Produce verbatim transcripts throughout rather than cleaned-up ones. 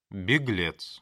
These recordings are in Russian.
Беглец.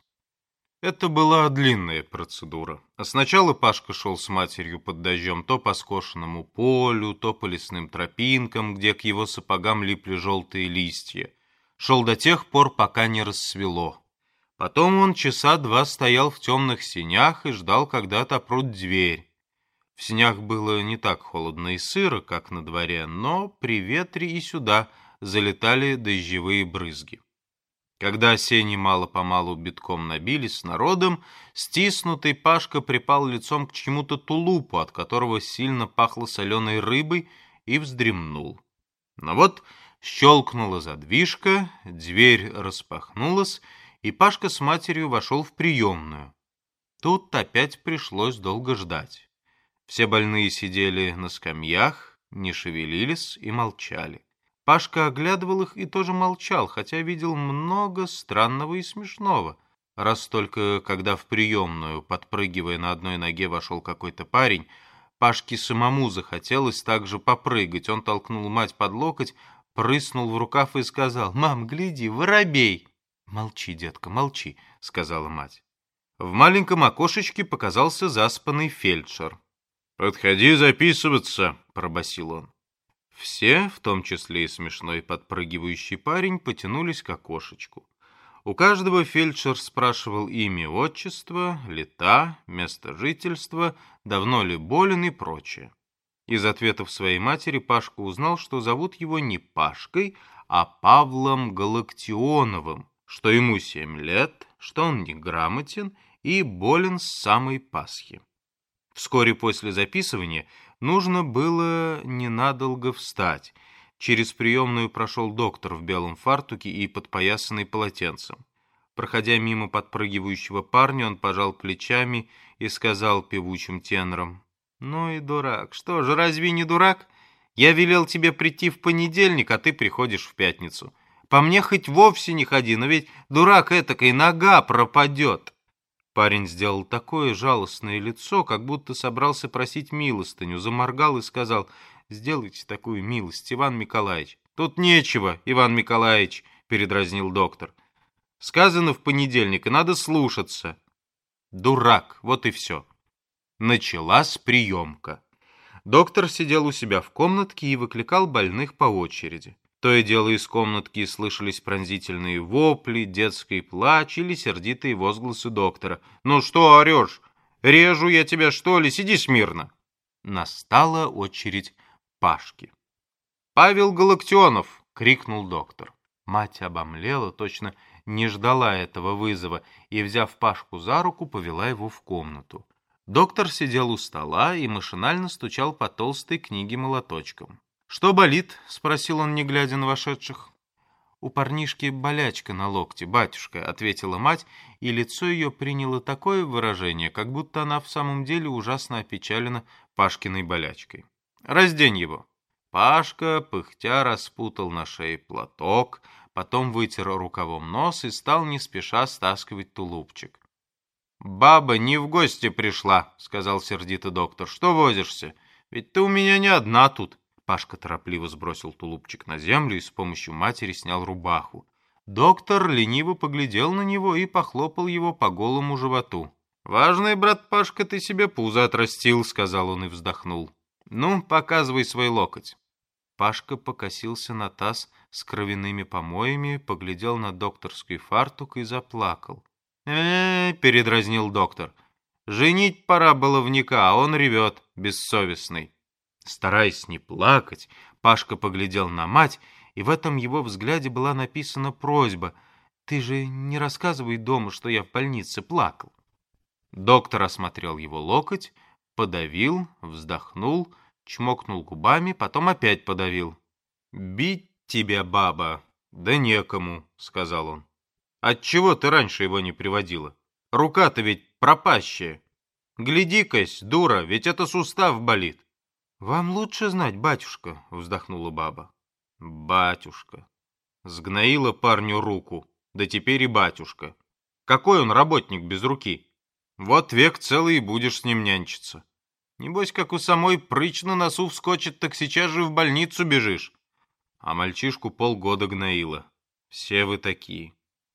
Это была длинная процедура. А сначала Пашка шел с матерью под дождем то по скошенному полю, то по лесным тропинкам, где к его сапогам липли желтые листья. Шел до тех пор, пока не рассвело. Потом он часа два стоял в темных сенях и ждал, когда отопрут дверь. В сенях было не так холодно и сыро, как на дворе, но при ветре и сюда залетали дождевые брызги. Когда сени мало-помалу битком набились с народом, стиснутый Пашка припал лицом к чему-то тулупу, от которого сильно пахло соленой рыбой, и вздремнул. Но вот щелкнула задвижка, дверь распахнулась, и Пашка с матерью вошел в приемную. Тут опять пришлось долго ждать. Все больные сидели на скамьях, не шевелились и молчали. Пашка оглядывал их и тоже молчал, хотя видел много странного и смешного. Раз только когда в приемную, подпрыгивая на одной ноге, вошел какой-то парень, Пашке самому захотелось так же попрыгать. Он толкнул мать под локоть, прыснул в рукав и сказал: «Мам, гляди, воробей!» «Молчи, детка, молчи», — сказала мать. В маленьком окошечке показался заспанный фельдшер. «Подходи записываться», — пробасил он. Все, в том числе и смешной подпрыгивающий парень, потянулись к окошечку. У каждого фельдшер спрашивал имя, отчество, лета, место жительства, давно ли болен и прочее. Из ответов своей матери Пашка узнал, что зовут его не Пашкой, а Павлом Галактионовым, что ему семь лет, что он неграмотен и болен с самой Пасхи. Вскоре после записывания нужно было ненадолго встать. Через приемную прошел доктор в белом фартуке и подпоясанный полотенцем. Проходя мимо подпрыгивающего парня, он пожал плечами и сказал певучим тенором: «Ну и дурак. Что же, разве не дурак? Я велел тебе прийти в понедельник, а ты приходишь в пятницу. По мне хоть вовсе не ходи, но ведь дурак этакой, нога пропадет». Парень сделал такое жалостное лицо, как будто собрался просить милостыню, заморгал и сказал: «Сделайте такую милость, Иван Николаевич». «Тут нечего, Иван Николаевич», — передразнил доктор. «Сказано в понедельник, и надо слушаться». Дурак, вот и все. Началась приемка. Доктор сидел у себя в комнатке и выкликал больных по очереди. То и дело из комнатки слышались пронзительные вопли, детский плач или сердитые возгласы доктора. «Ну что орешь? Режу я тебя, что ли? Сиди смирно!» Настала очередь Пашки. «Павел Галактионов!» — крикнул доктор. Мать обомлела, точно не ждала этого вызова, и, взяв Пашку за руку, повела его в комнату. Доктор сидел у стола и машинально стучал по толстой книге молоточком. «Что болит?» — спросил он, не глядя на вошедших. «У парнишки болячка на локте, батюшка», — ответила мать, и лицо ее приняло такое выражение, как будто она в самом деле ужасно опечалена Пашкиной болячкой. «Раздень его». Пашка, пыхтя, распутал на шее платок, потом вытер рукавом нос и стал не спеша стаскивать тулупчик. «Баба не в гости пришла», — сказал сердито доктор. «Что возишься? Ведь ты у меня не одна тут». Пашка торопливо сбросил тулупчик на землю и с помощью матери снял рубаху. Доктор лениво поглядел на него и похлопал его по голому животу. «Важный, брат Пашка, ты себе пузо отрастил», — сказал он и вздохнул. «Ну, показывай свой локоть». Пашка покосился на таз с кровяными помоями, поглядел на докторский фартук и заплакал. «Э-э-э», передразнил доктор, — «женить пора баловника, а он ревет, бессовестный». Стараясь не плакать, Пашка поглядел на мать, и в этом его взгляде была написана просьба: «Ты же не рассказывай дома, что я в больнице плакал». Доктор осмотрел его локоть, подавил, вздохнул, чмокнул губами, потом опять подавил. «Бить тебя, баба, да некому», — сказал он. «Отчего ты раньше его не приводила? Рука-то ведь пропащая. Гляди-кась, дура, ведь это сустав болит». «Вам лучше знать, батюшка», — вздохнула баба. «Батюшка». Сгноила парню руку, да теперь и батюшка. Какой он работник без руки? Вот век целый и будешь с ним нянчиться. Небось, как у самой прыщ на носу вскочит, так сейчас же в больницу бежишь. А мальчишку полгода гноила. Все вы такие.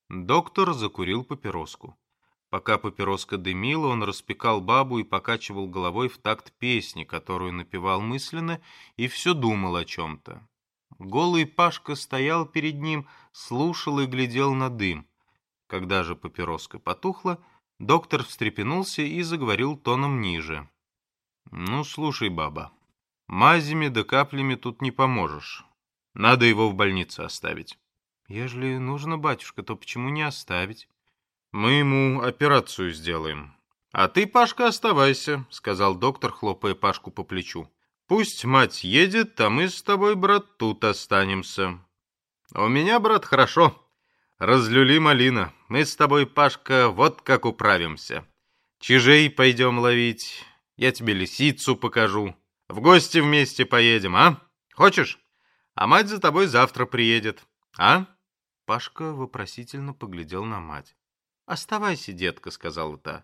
Доктор закурил папироску. Пока папироска дымила, он распекал бабу и покачивал головой в такт песни, которую напевал мысленно, и все думал о чем-то. Голый Пашка стоял перед ним, слушал и глядел на дым. Когда же папироска потухла, доктор встрепенулся и заговорил тоном ниже. «Ну, слушай, баба, мазями да каплями тут не поможешь. Надо его в больнице оставить». «Ежели нужно, батюшка, то почему не оставить?» «Мы ему операцию сделаем». «А ты, Пашка, оставайся», — сказал доктор, хлопая Пашку по плечу. «Пусть мать едет, а мы с тобой, брат, тут останемся». «У меня, брат, хорошо. Разлюли малина. Мы с тобой, Пашка, вот как управимся. Чижей пойдем ловить, я тебе лисицу покажу. В гости вместе поедем, а? Хочешь? А мать за тобой завтра приедет, а?» Пашка вопросительно поглядел на мать. «Оставайся, детка», — сказала та.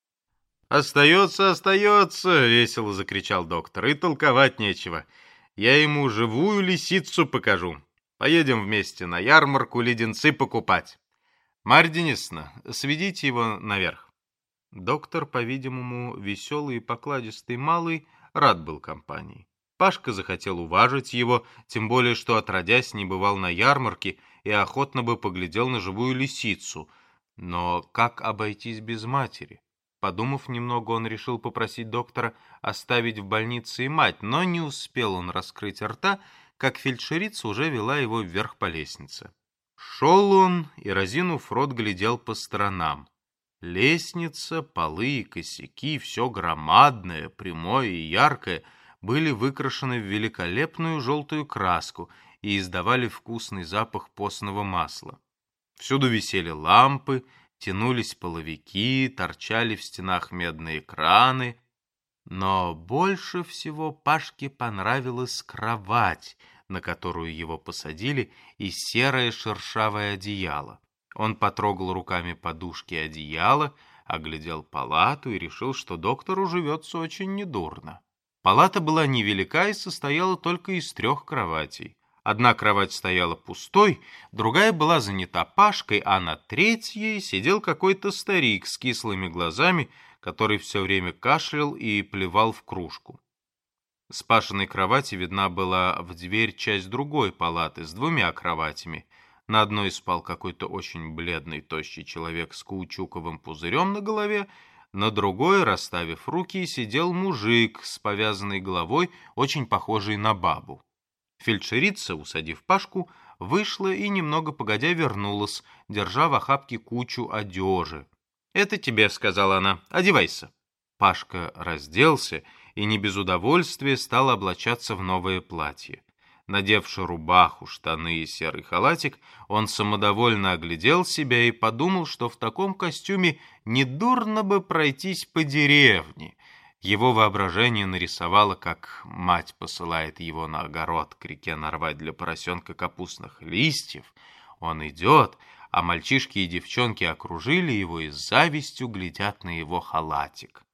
«Остается, остается», — весело закричал доктор, — «и толковать нечего. Я ему живую лисицу покажу. Поедем вместе на ярмарку леденцы покупать. Марья Денисовна, сведите его наверх». Доктор, по-видимому, веселый и покладистый малый, рад был компании. Пашка захотел уважить его, тем более, что отродясь не бывал на ярмарке и охотно бы поглядел на живую лисицу. Но как обойтись без матери? Подумав немного, он решил попросить доктора оставить в больнице и мать, но не успел он раскрыть рта, как фельдшерица уже вела его вверх по лестнице. Шел он и, разинув рот, глядел по сторонам. Лестница, полы и косяки, все громадное, прямое и яркое, были выкрашены в великолепную желтую краску и издавали вкусный запах постного масла. Всюду висели лампы, тянулись половики, торчали в стенах медные краны. Но больше всего Пашке понравилась кровать, на которую его посадили, и серое шершавое одеяло. Он потрогал руками подушки и одеяло, оглядел палату и решил, что доктору живется очень недурно. Палата была невелика и состояла только из трех кроватей. Одна кровать стояла пустой, другая была занята Пашкой, а на третьей сидел какой-то старик с кислыми глазами, который все время кашлял и плевал в кружку. С Пашиной кровати видна была в дверь часть другой палаты с двумя кроватями. На одной спал какой-то очень бледный, тощий человек с каучуковым пузырем на голове, на другой, расставив руки, сидел мужик с повязанной головой, очень похожий на бабу. Фельдшерица, усадив Пашку, вышла и немного погодя вернулась, держа в охапке кучу одежи. «Это тебе», — сказала она, — «одевайся». Пашка разделся и не без удовольствия стал облачаться в новое платье. Надевши рубаху, штаны и серый халатик, он самодовольно оглядел себя и подумал, что в таком костюме недурно бы пройтись по деревне. Его воображение нарисовало, как мать посылает его на огород к реке нарвать для поросенка капустных листьев. Он идет, а мальчишки и девчонки окружили его и с завистью глядят на его халатик.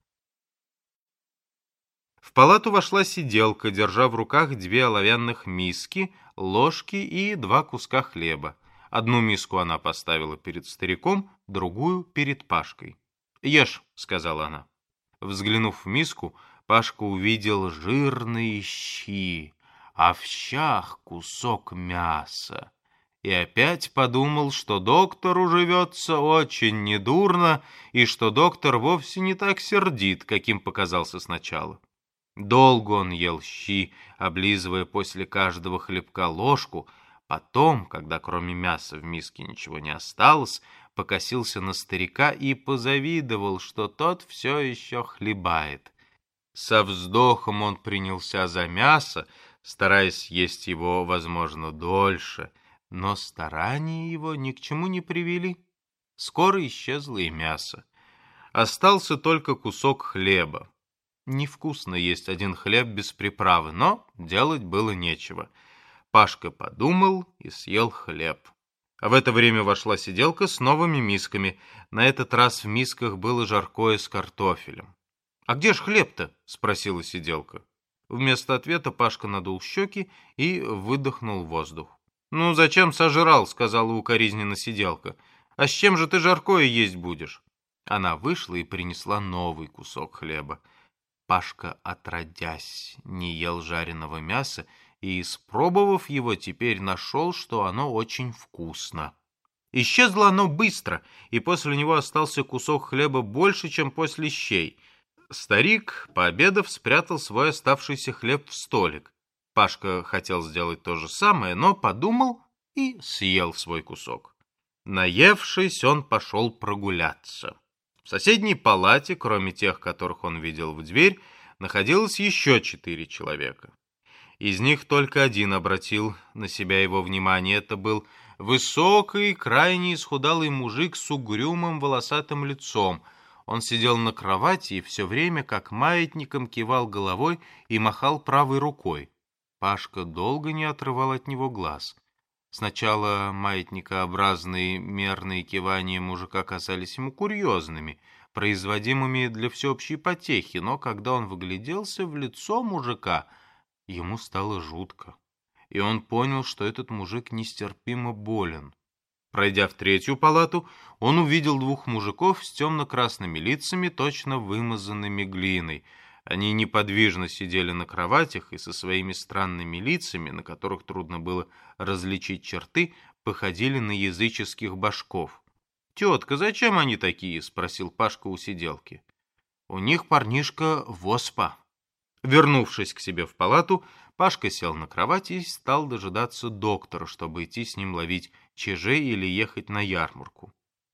В палату вошла сиделка, держа в руках две оловянных миски, ложки и два куска хлеба. Одну миску она поставила перед стариком, другую перед Пашкой. «Ешь», — сказала она. Взглянув в миску, Пашка увидел жирные щи, а в щах кусок мяса. И опять подумал, что доктору живется очень недурно, и что доктор вовсе не так сердит, каким показался сначала. Долго он ел щи, облизывая после каждого хлебка ложку. Потом, когда кроме мяса в миске ничего не осталось, покосился на старика и позавидовал, что тот все еще хлебает. Со вздохом он принялся за мясо, стараясь есть его, возможно, дольше, но старания его ни к чему не привели. Скоро исчезло и мясо. Остался только кусок хлеба. Невкусно есть один хлеб без приправы, но делать было нечего. Пашка подумал и съел хлеб. А в это время вошла сиделка с новыми мисками. На этот раз в мисках было жаркое с картофелем. «А где ж хлеб-то?» — спросила сиделка. Вместо ответа Пашка надул щеки и выдохнул воздух. «Ну, зачем сожрал?» — сказала укоризненно сиделка. А с чем же ты жаркое есть будешь?» Она вышла и принесла новый кусок хлеба. Пашка, отродясь, не ел жареного мяса и, испробовав его, теперь нашел, что оно очень вкусно. Исчезло оно быстро, и после него остался кусок хлеба больше, чем после щей. Старик, пообедав, спрятал свой оставшийся хлеб в столик. Пашка хотел сделать то же самое, но подумал и съел свой кусок. Наевшись, он пошел прогуляться. В соседней палате, кроме тех, которых он видел в дверь, находилось еще четыре человека. Из них только один обратил на себя его внимание. Это был высокий, крайне исхудалый мужик с угрюмым волосатым лицом. Он сидел на кровати и все время, как маятником, кивал головой и махал правой рукой. Пашка долго не отрывал от него глаз. Сначала маятникообразные мерные кивания мужика казались ему курьезными, производимыми для всеобщей потехи, но когда он выгляделся в лицо мужика, ему стало жутко, и он понял, что этот мужик нестерпимо болен. Пройдя в третью палату, он увидел двух мужиков с темно-красными лицами, точно вымазанными глиной. Они неподвижно сидели на кроватях и со своими странными лицами, на которых трудно было различить черты, походили на языческих башков. «Тетка, зачем они такие?» — спросил Пашка у сиделки. «У них, парнишка, воспа». Вернувшись к себе в палату, Пашка сел на кровать и стал дожидаться доктора, чтобы идти с ним ловить чижей или ехать на ярмарку.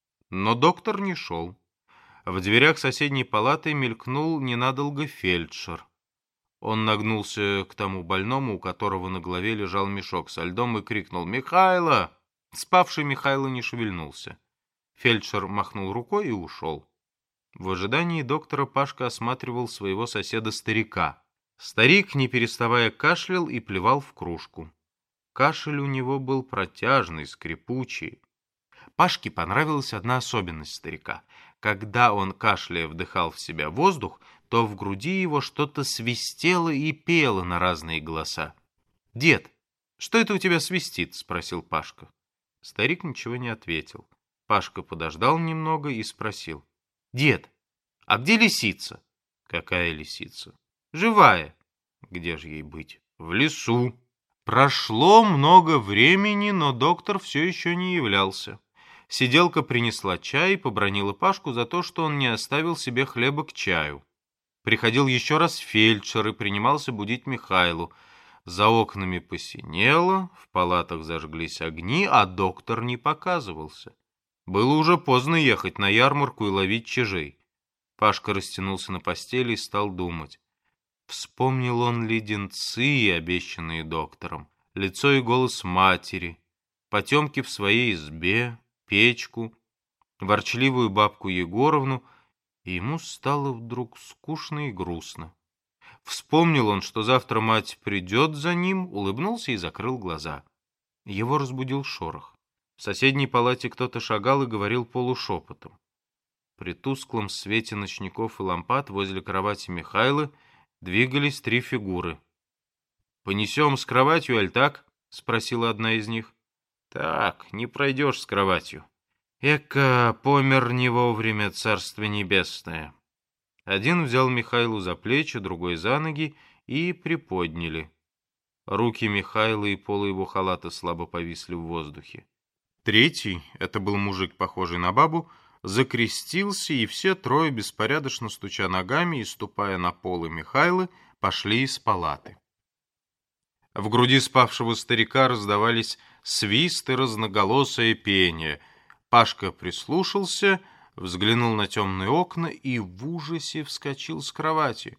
Но доктор не шел. В дверях соседней палаты мелькнул ненадолго фельдшер. Он нагнулся к тому больному, у которого на голове лежал мешок со льдом, и крикнул: «Михайло!» Спавший Михайло не шевельнулся. Фельдшер махнул рукой и ушел. В ожидании доктора Пашка осматривал своего соседа-старика. Старик, не переставая, кашлял и плевал в кружку. Кашель у него был протяжный, скрипучий. Пашке понравилась одна особенность старика. Когда он, кашляя, вдыхал в себя воздух, то в груди его что-то свистело и пело на разные голоса. «Дед, что это у тебя свистит?» — спросил Пашка. Старик ничего не ответил. Пашка подождал немного и спросил: «Дед, а где лисица?» «Какая лисица?» «Живая». «Где же ей быть?» «В лесу». Прошло много времени, но доктор все еще не являлся. Сиделка принесла чай и побранила Пашку за то, что он не оставил себе хлеба к чаю. Приходил еще раз фельдшер и принимался будить Михайлу. За окнами посинело, в палатах зажглись огни, а доктор не показывался. Было уже поздно ехать на ярмарку и ловить чижей. Пашка растянулся на постели и стал думать. Вспомнил он леденцы, обещанные доктором, лицо и голос матери, потемки в своей избе, печку, ворчливую бабку Егоровну, и ему стало вдруг скучно и грустно. Вспомнил он, что завтра мать придет за ним, улыбнулся и закрыл глаза. Его разбудил шорох. В соседней палате кто-то шагал и говорил полушепотом. При тусклом свете ночников и лампад возле кровати Михайлы двигались три фигуры. «Понесем с кроватью, аль так?» — спросила одна из них. «Так, не пройдешь с кроватью. Эка, помер не вовремя, царство небесное». Один взял Михайлу за плечи, другой за ноги и приподняли. Руки Михайла и полы его халата слабо повисли в воздухе. Третий, это был мужик, похожий на бабу, закрестился, и все трое, беспорядочно стуча ногами и ступая на полы Михайлы, пошли из палаты. В груди спавшего старика раздавались свист и разноголосое пение. Пашка прислушался, взглянул на темные окна и в ужасе вскочил с кровати.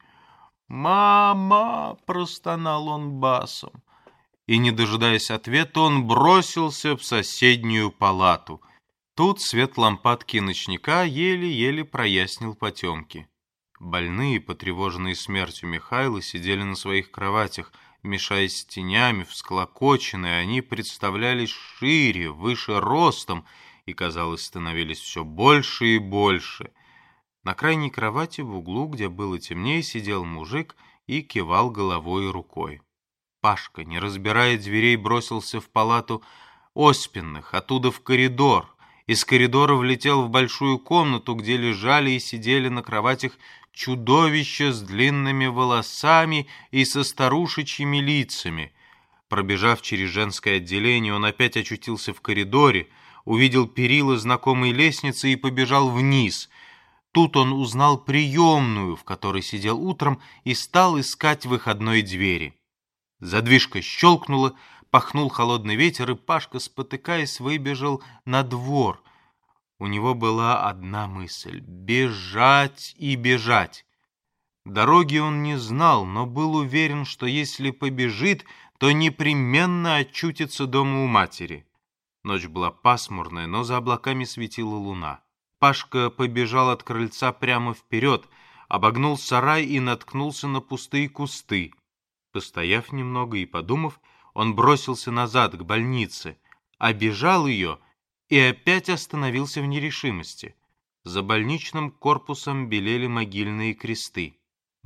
«Мама!» — простонал он басом. И, не дожидаясь ответа, он бросился в соседнюю палату. Тут свет лампадки ночника еле-еле прояснил потемки. Больные, потревоженные смертью Михайлы, сидели на своих кроватях, мешаясь с тенями, всклокоченные. Они представлялись шире, выше ростом и, казалось, становились все больше и больше. На крайней кровати в углу, где было темнее, сидел мужик и кивал головой и рукой. Пашка, не разбирая дверей, бросился в палату Оспенных, оттуда в коридор, Из коридора влетел в большую комнату, где лежали и сидели на кроватях чудовища с длинными волосами и со старушечьими лицами. Пробежав через женское отделение, он опять очутился в коридоре, увидел перила знакомой лестницы и побежал вниз. Тут он узнал приемную, в которой сидел утром, и стал искать выходной двери. Задвижка щелкнула, пахнул холодный ветер, и Пашка, спотыкаясь, выбежал на двор. У него была одна мысль — бежать и бежать. Дороги он не знал, но был уверен, что если побежит, то непременно очутится дома у матери. Ночь была пасмурная, но за облаками светила луна. Пашка побежал от крыльца прямо вперед, обогнул сарай и наткнулся на пустые кусты. Постояв немного и подумав, он бросился назад, к больнице, обежал ее и опять остановился в нерешимости. За больничным корпусом белели могильные кресты.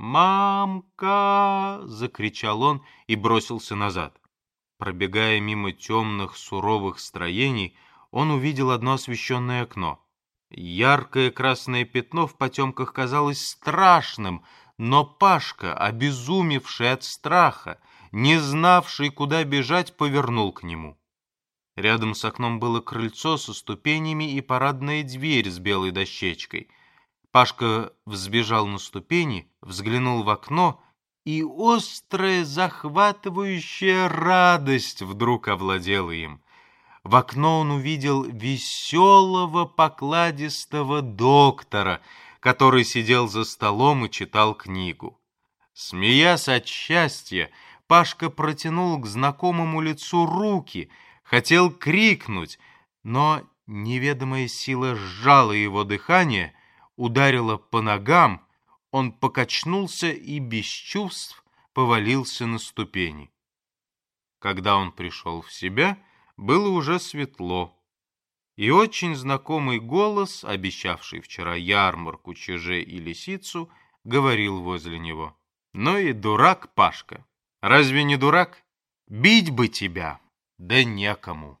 «Мамка!» — закричал он и бросился назад. Пробегая мимо темных, суровых строений, он увидел одно освещенное окно. Яркое красное пятно в потемках казалось страшным, но Пашка, обезумевший от страха, не знавший, куда бежать, повернул к нему. Рядом с окном было крыльцо со ступенями и парадная дверь с белой дощечкой. Пашка взбежал на ступени, взглянул в окно, и острая, захватывающая радость вдруг овладела им. В окно он увидел веселого, покладистого доктора, который сидел за столом и читал книгу. Смеясь от счастья, Пашка протянул к знакомому лицу руки, хотел крикнуть, но неведомая сила сжала его дыхание, ударила по ногам, он покачнулся и без чувств повалился на ступени. Когда он пришел в себя, было уже светло, и очень знакомый голос, обещавший вчера ярмарку, чеже и лисицу, говорил возле него: «Ну и дурак, Пашка! Разве не дурак? Бить бы тебя, да некому!»